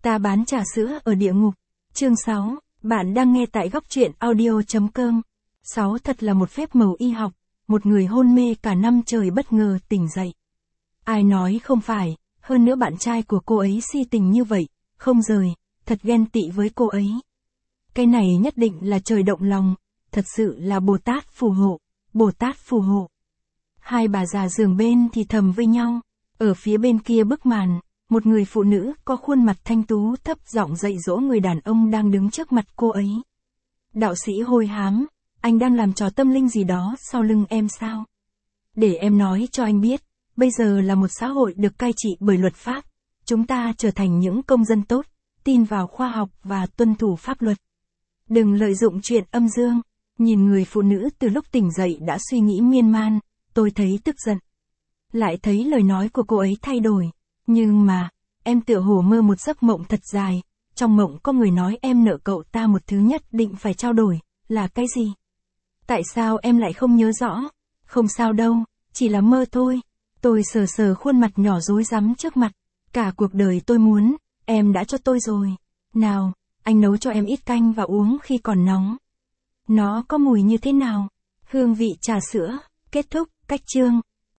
Ta bán trà sữa ở địa ngục. Chương 6, bạn đang nghe tại góc truyện audio.com. 6. Thật là một phép màu y học, một người hôn mê cả năm trời bất ngờ tỉnh dậy. Ai nói không phải, hơn nữa bạn trai của cô ấy si tình như vậy, không rời, thật ghen tị với cô ấy. Cái này nhất định là trời động lòng, thật sự là Bồ Tát phù hộ, Bồ Tát phù hộ. Hai bà già giường bên thì thầm với nhau, ở phía bên kia bức màn, một người phụ nữ có khuôn mặt thanh tú thấp giọng dạy dỗ người đàn ông đang đứng trước mặt cô ấy. Đạo sĩ hôi hám, anh đang làm trò tâm linh gì đó sau lưng em sao? Để em nói cho anh biết, bây giờ là một xã hội được cai trị bởi luật pháp. Chúng ta trở thành những công dân tốt, tin vào khoa học và tuân thủ pháp luật. Đừng lợi dụng chuyện âm dương. Nhìn người phụ nữ từ lúc tỉnh dậy đã suy nghĩ miên man, tôi thấy tức giận. Lại thấy lời nói của cô ấy thay đổi. Nhưng mà, em tựa hồ mơ một giấc mộng thật dài. Trong mộng có người nói em nợ cậu ta một thứ nhất định phải trao đổi, là cái gì? Tại sao em lại không nhớ rõ? Không sao đâu, chỉ là mơ thôi. Tôi sờ sờ khuôn mặt nhỏ rối rắm trước mặt. Cả cuộc đời tôi muốn, em đã cho tôi rồi. Nào, anh nấu cho em ít canh và uống khi còn nóng. Nó có mùi như thế nào? Hương vị trà sữa. Kết thúc, cách chương.